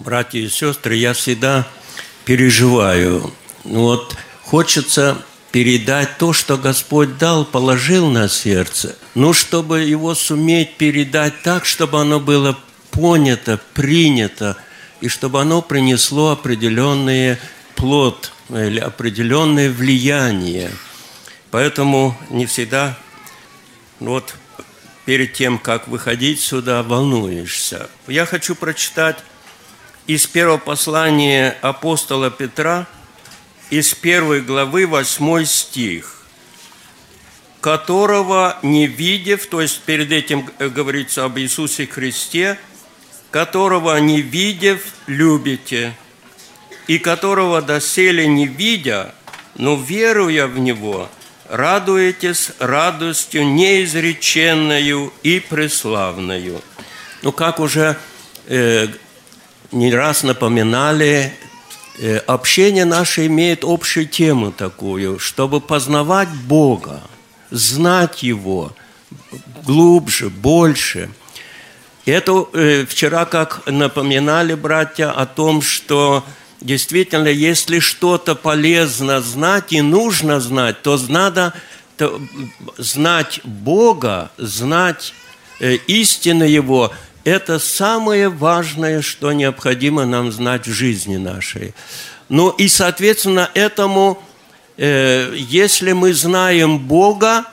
Братья и сестры, я всегда переживаю. Хочется передать то, что Господь дал, положил на сердце. Чтобы его суметь передать так, чтобы оно было понято, принято, и чтобы оно принесло определенный плод или определенное влияние. Поэтому не всегда перед тем, как выходить сюда, волнуешься. Я хочу прочитать из первого послания апостола Петра, из 1 главы 8 стих, которого не видев, то есть перед этим говорится об Иисусе Христе, которого не видев, любите, и которого доселе не видя, но веруя в Него, радуетесь радостью неизреченною и преславною. Как уже не раз напоминали, общение наше имеет общую тему такую, чтобы познавать Бога, знать Его глубже, больше. Это вчера как напоминали братья о том, что действительно, если что-то полезно знать и нужно знать, то надо знать Бога, знать истину Его. Это самое важное, что необходимо нам знать в жизни нашей. И, соответственно, этому, если мы знаем Бога,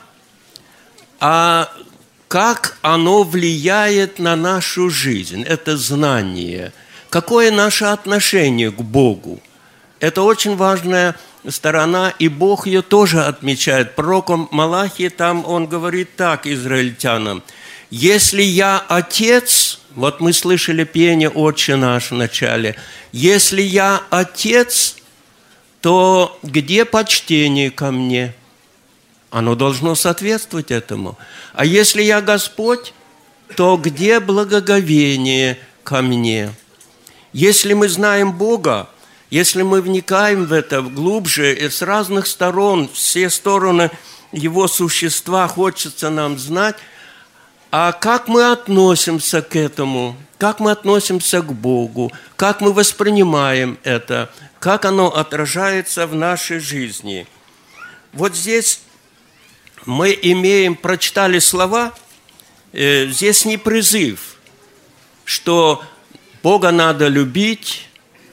а как оно влияет на нашу жизнь, это знание, какое наше отношение к Богу. Это очень важная сторона, и Бог ее тоже отмечает. Пророком Малахии, там он говорит так израильтянам: «Если я Отец», мы слышали пение «Отче наш» в начале, «если я Отец, то где почтение ко мне?» Оно должно соответствовать этому. «А если я Господь, то где благоговение ко мне?» Если мы знаем Бога, если мы вникаем в это глубже, и с разных сторон, все стороны Его существа хочется нам знать, а как мы относимся к этому, как мы относимся к Богу, как мы воспринимаем это, как оно отражается в нашей жизни. Здесь мы прочитали слова, здесь не призыв, что Бога надо любить,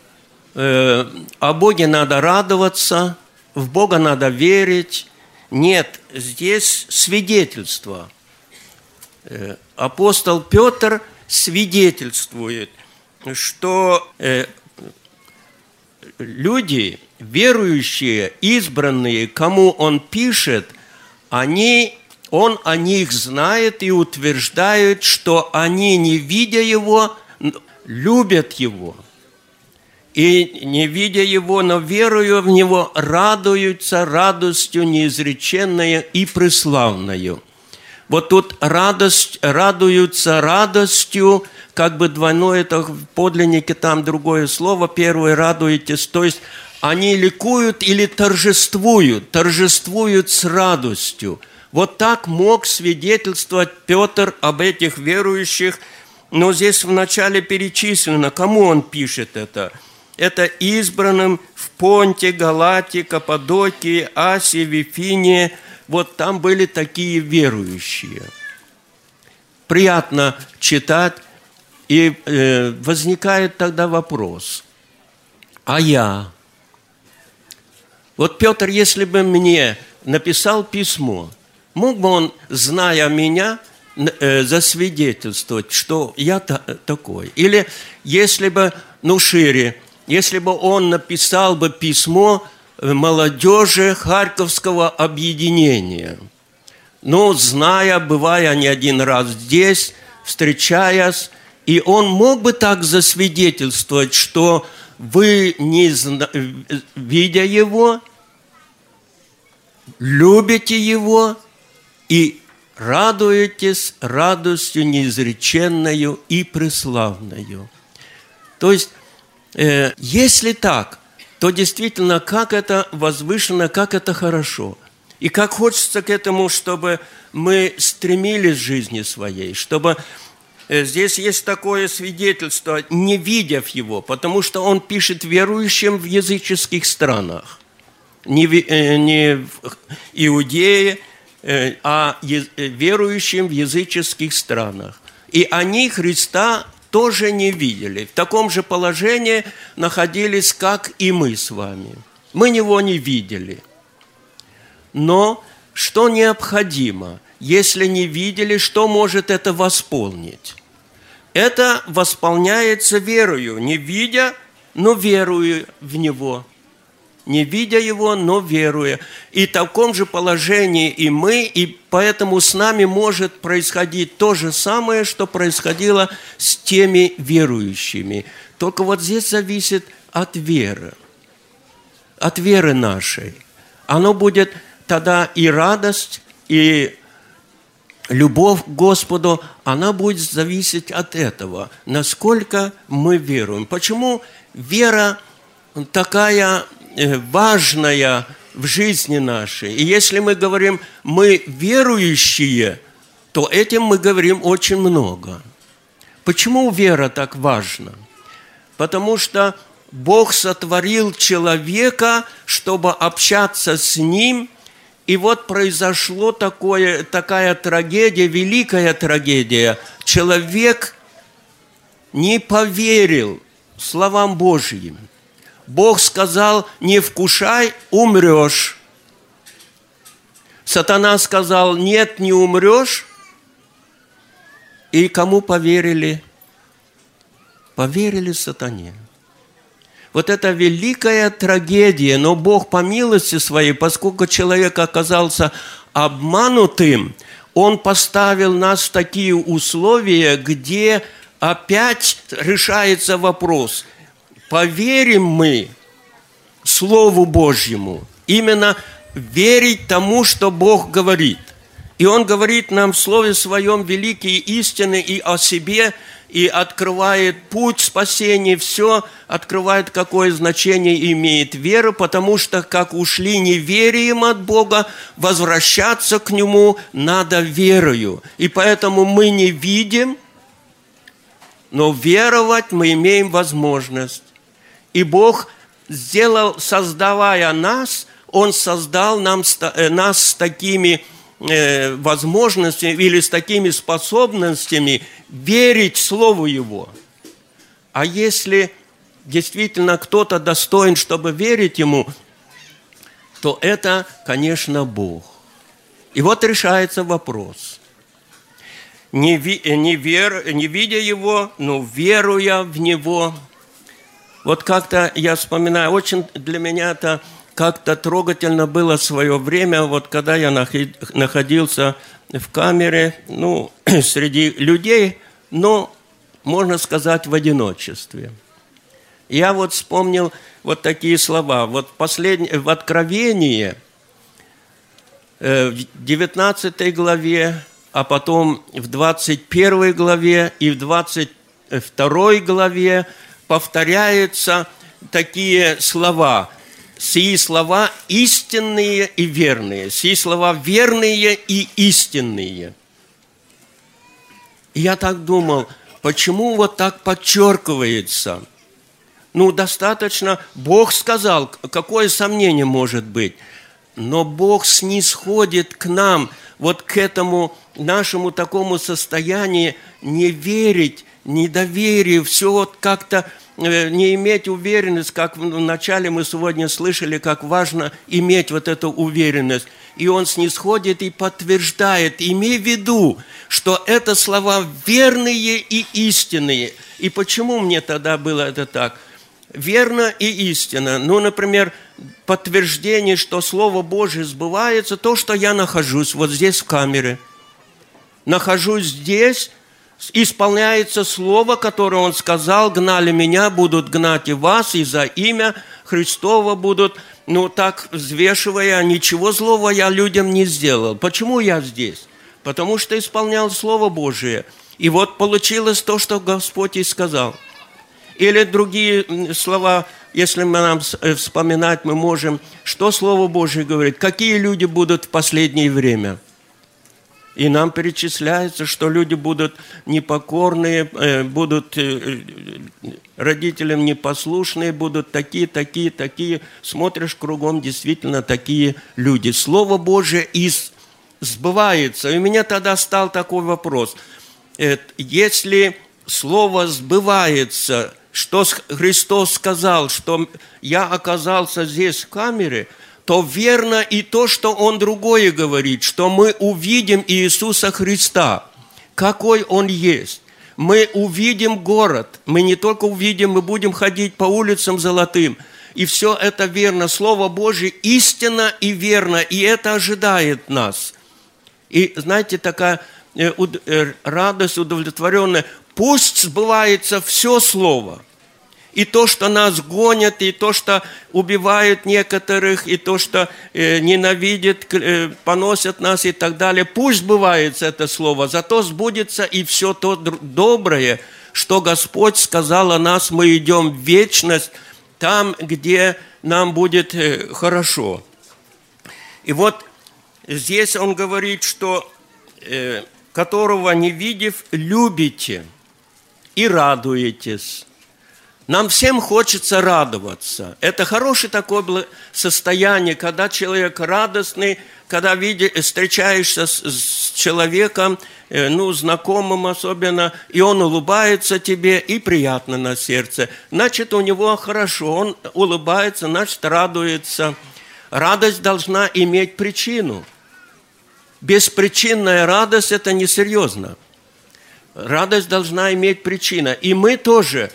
о Боге надо радоваться, в Бога надо верить. Нет, здесь свидетельство. Апостол Петр свидетельствует, что люди, верующие, избранные, кому он пишет, он о них знает и утверждает, что они, не видя Его, любят Его. И, не видя Его, но веруя в Него, радуются радостью неизреченной и преславною. Тут радуются радостью, как бы двойное, это в подлиннике там другое слово, первое радуетесь, то есть они ликуют или торжествуют с радостью. Так мог свидетельствовать Петр об этих верующих, но здесь вначале перечислено, кому он пишет это. Это избранным в Понте, Галатии, Каппадокии, Асии, Вифинии. Там были такие верующие. Приятно читать, и возникает тогда вопрос: а я? Петр, если бы мне написал письмо, мог бы он, зная меня, засвидетельствовать, что я такой? Или если бы, шире, если бы он написал бы письмо молодежи Харьковского объединения, зная, бывая не один раз здесь, встречаясь, и он мог бы так засвидетельствовать, что вы, видя Его, любите Его и радуетесь радостью неизреченною и преславною. То есть, если так, то действительно, как это возвышенно, как это хорошо. И как хочется к этому, чтобы мы стремились в жизни своей, чтобы здесь есть такое свидетельство, не видев его, потому что он пишет верующим в языческих странах, не в Иудее, а верующим в языческих странах. И они Христа тоже не видели. В таком же положении находились, как и мы с вами. Мы Него не видели. Но что необходимо? Если не видели, что может это восполнить? Это восполняется верою, не видя, но веруя в Него. Не видя Его, но веруя. И в таком же положении и мы, и поэтому с нами может происходить то же самое, что происходило с теми верующими. Только вот здесь зависит от веры нашей. Оно будет тогда и радость, и любовь к Господу, она будет зависеть от этого, насколько мы веруем. Почему вера такая важная в жизни нашей? И если мы говорим «мы верующие», то этим мы говорим очень много. Почему вера так важна? Потому что Бог сотворил человека, чтобы общаться с ним. И вот произошло такая трагедия, великая трагедия. Человек не поверил словам Божьим. Бог сказал: не вкушай, умрешь. Сатана сказал: нет, не умрешь. И кому поверили? Поверили сатане. Вот это великая трагедия, но Бог по милости своей, поскольку человек оказался обманутым, Он поставил нас в такие условия, где опять решается вопрос, поверим мы Слову Божьему, именно верить тому, что Бог говорит. И Он говорит нам в Слове Своем великие истины и о себе, и открывает путь спасения, все открывает, какое значение имеет вера, потому что, как ушли неверием от Бога, возвращаться к Нему надо верою. И поэтому мы не видим, но веровать мы имеем возможность. И Бог сделал, создавая нас, Он создал нас с такими возможностями или с такими способностями верить Слову Его. А если действительно кто-то достоин, чтобы верить Ему, то это, конечно, Бог. И вот решается вопрос. Не видя Его, но веруя в Него. Вот как-то я вспоминаю, очень для меня это как-то трогательно было в свое время, вот когда я находился в камере, среди людей, но, можно сказать, в одиночестве. Я вот вспомнил вот такие слова. Вот в Откровении, в 19 главе, а потом в 21 главе и в 22 главе повторяются такие слова. Сии слова истинные и верные. Сии слова верные и истинные. И я так думал, почему вот так подчеркивается? Достаточно, Бог сказал, какое сомнение может быть? Но Бог снисходит к нам, вот к этому нашему такому состоянию не верить, недоверие, все вот как-то не иметь уверенность, как вначале мы сегодня слышали, как важно иметь вот эту уверенность. И Он снисходит и подтверждает, имей в виду, что это слова верные и истинные. И почему мне тогда было это так? Верно и истинно. Например, подтверждение, что Слово Божие сбывается, то, что я нахожусь вот здесь в камере. Нахожусь здесь, исполняется слово, которое Он сказал: гнали меня, будут гнать и вас, и за имя Христово будут, так взвешивая, ничего злого я людям не сделал. Почему я здесь? Потому что исполнял Слово Божие. И вот получилось то, что Господь и сказал. Или другие слова, если мы нам вспоминать, мы можем, что Слово Божие говорит, какие люди будут в последнее время. И нам перечисляется, что люди будут непокорные, будут родителям непослушные, будут такие. Смотришь кругом, действительно такие люди. Слово Божие сбывается. И у меня тогда стал такой вопрос. Если Слово сбывается, что Христос сказал, что я оказался здесь в камере, то верно и то, что Он другое говорит, что мы увидим Иисуса Христа, какой Он есть. Мы увидим город, мы не только увидим, мы будем ходить по улицам золотым. И все это верно. Слово Божие истинно и верно, и это ожидает нас. И знаете, такая радость удовлетворенная. Пусть сбывается все Слово. И то, что нас гонят, и то, что убивают некоторых, и то, что ненавидят, поносят нас и так далее. Пусть сбывается это слово, зато сбудется и все то доброе, что Господь сказал о нас, мы идем в вечность, там, где нам будет хорошо. И вот здесь он говорит, что которого не видев, любите и радуетесь. Нам всем хочется радоваться. Это хорошее такое состояние, когда человек радостный, когда встречаешься с человеком, знакомым особенно, и он улыбается тебе, и приятно на сердце. Значит, у него хорошо, он улыбается, значит, радуется. Радость должна иметь причину. Беспричинная радость – это несерьезно. Радость должна иметь причину. И мы тоже,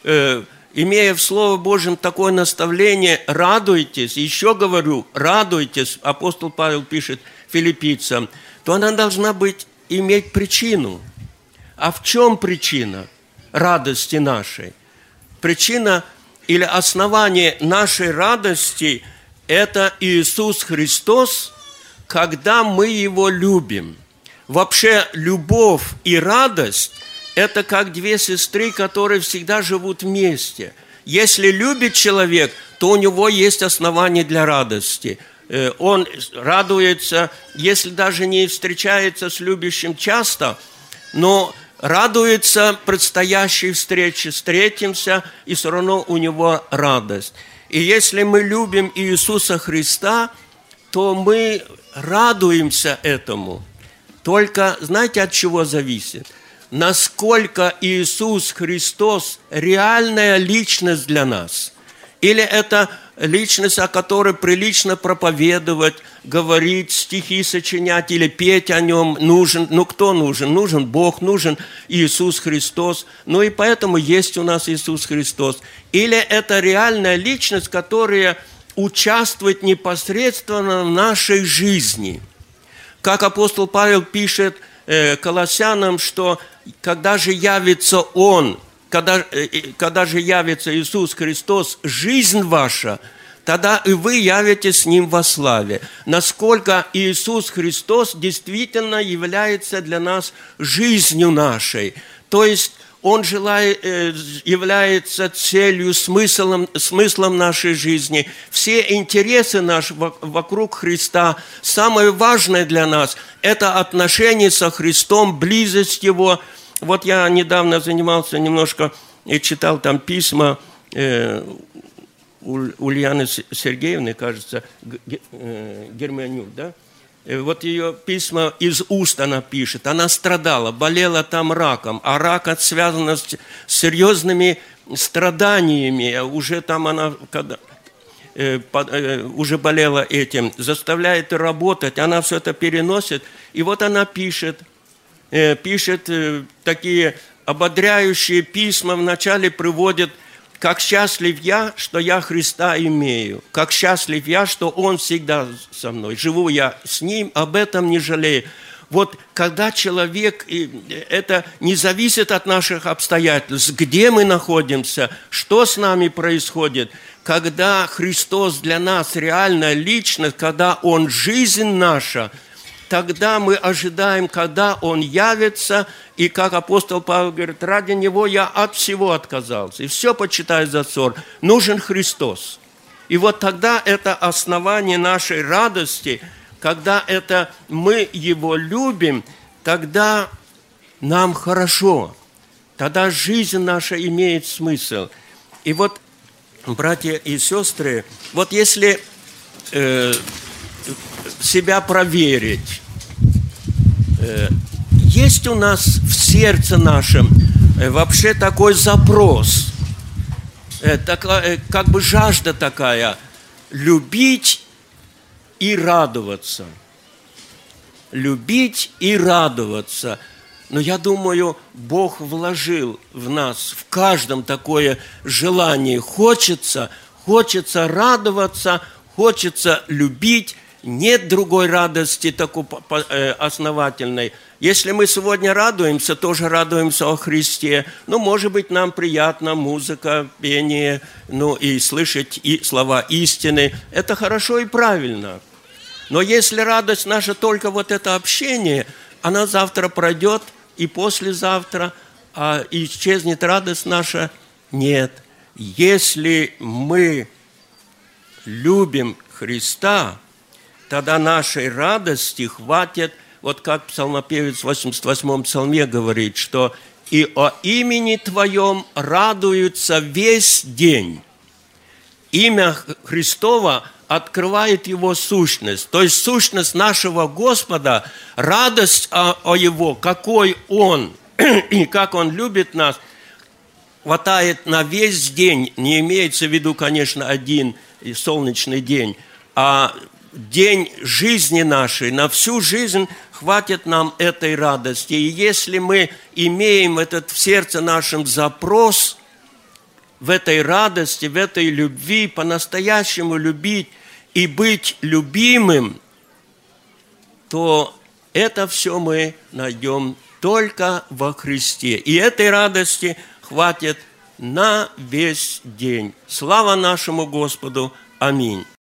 имея в Слове Божьем такое наставление, радуйтесь, еще говорю, радуйтесь, апостол Павел пишет филиппийцам, то она должна иметь причину. А в чем причина радости нашей? Причина или основание нашей радости – это Иисус Христос, когда мы Его любим. Вообще, любовь и радость – это как две сестры, которые всегда живут вместе. Если любит человек, то у него есть основания для радости. Он радуется, если даже не встречается с любящим часто, но радуется предстоящей встрече. Встретимся, и все равно у него радость. И если мы любим Иисуса Христа, то мы радуемся этому. Только знаете, от чего зависит? Насколько Иисус Христос реальная личность для нас. Или это личность, о которой прилично проповедовать, говорить, стихи сочинять или петь о Нем нужен. Кто нужен? Нужен Бог, нужен Иисус Христос. И поэтому есть у нас Иисус Христос. Или это реальная личность, которая участвует непосредственно в нашей жизни. Как апостол Павел пишет Колоссянам, что когда же явится Он, когда же явится Иисус Христос, жизнь ваша, тогда и вы явитесь с Ним во славе. Насколько Иисус Христос действительно является для нас жизнью нашей. То есть Он является целью, смыслом нашей жизни. Все интересы наши вокруг Христа, самое важное для нас – это отношения со Христом, близость Его. Вот я недавно занимался немножко и читал там письма Ульяны Сергеевны, кажется, Германюк, да? Вот ее письма из уст она пишет. Она страдала, болела там раком, а рак связан с серьезными страданиями. Уже там она уже болела этим, заставляет работать, она все это переносит. И вот она пишет такие ободряющие письма, вначале приводит: «Как счастлив я, что я Христа имею, как счастлив я, что Он всегда со мной, живу я с Ним, об этом не жалею». Вот когда человек, это не зависит от наших обстоятельств, где мы находимся, что с нами происходит, когда Христос для нас реальная личность, когда Он жизнь наша, тогда мы ожидаем, когда Он явится, и как апостол Павел говорит, ради Него я от всего отказался, и все почитаю за ссор. Нужен Христос. И вот тогда это основание нашей радости, когда это мы Его любим, тогда нам хорошо, тогда жизнь наша имеет смысл. И вот, братья и сестры, вот если себя проверить, есть у нас в сердце нашем вообще такой запрос, как бы жажда такая, любить и радоваться. Любить и радоваться. Но я думаю, Бог вложил в нас, в каждом такое желание. Хочется радоваться, хочется любить. Нет другой радости такой основательной. Если мы сегодня радуемся, тоже радуемся о Христе. Ну, может быть, нам приятна музыка, пение, ну, и слышать и слова истины. Это хорошо и правильно. Но если радость наша только вот это общение, она завтра пройдет и послезавтра, а исчезнет радость наша? Нет. Если мы любим Христа, тогда нашей радости хватит, вот как псалмопевец в 88-м псалме говорит, что «И о имени Твоем радуются весь день». Имя Христово открывает Его сущность, то есть сущность нашего Господа, радость о Его, какой Он и как Он любит нас, хватает на весь день, не имеется в виду, конечно, один солнечный день, а день жизни нашей, на всю жизнь хватит нам этой радости. И если мы имеем этот в сердце нашем запрос в этой радости, в этой любви, по-настоящему любить и быть любимым, то это все мы найдем только во Христе. И этой радости хватит на весь день. Слава нашему Господу! Аминь.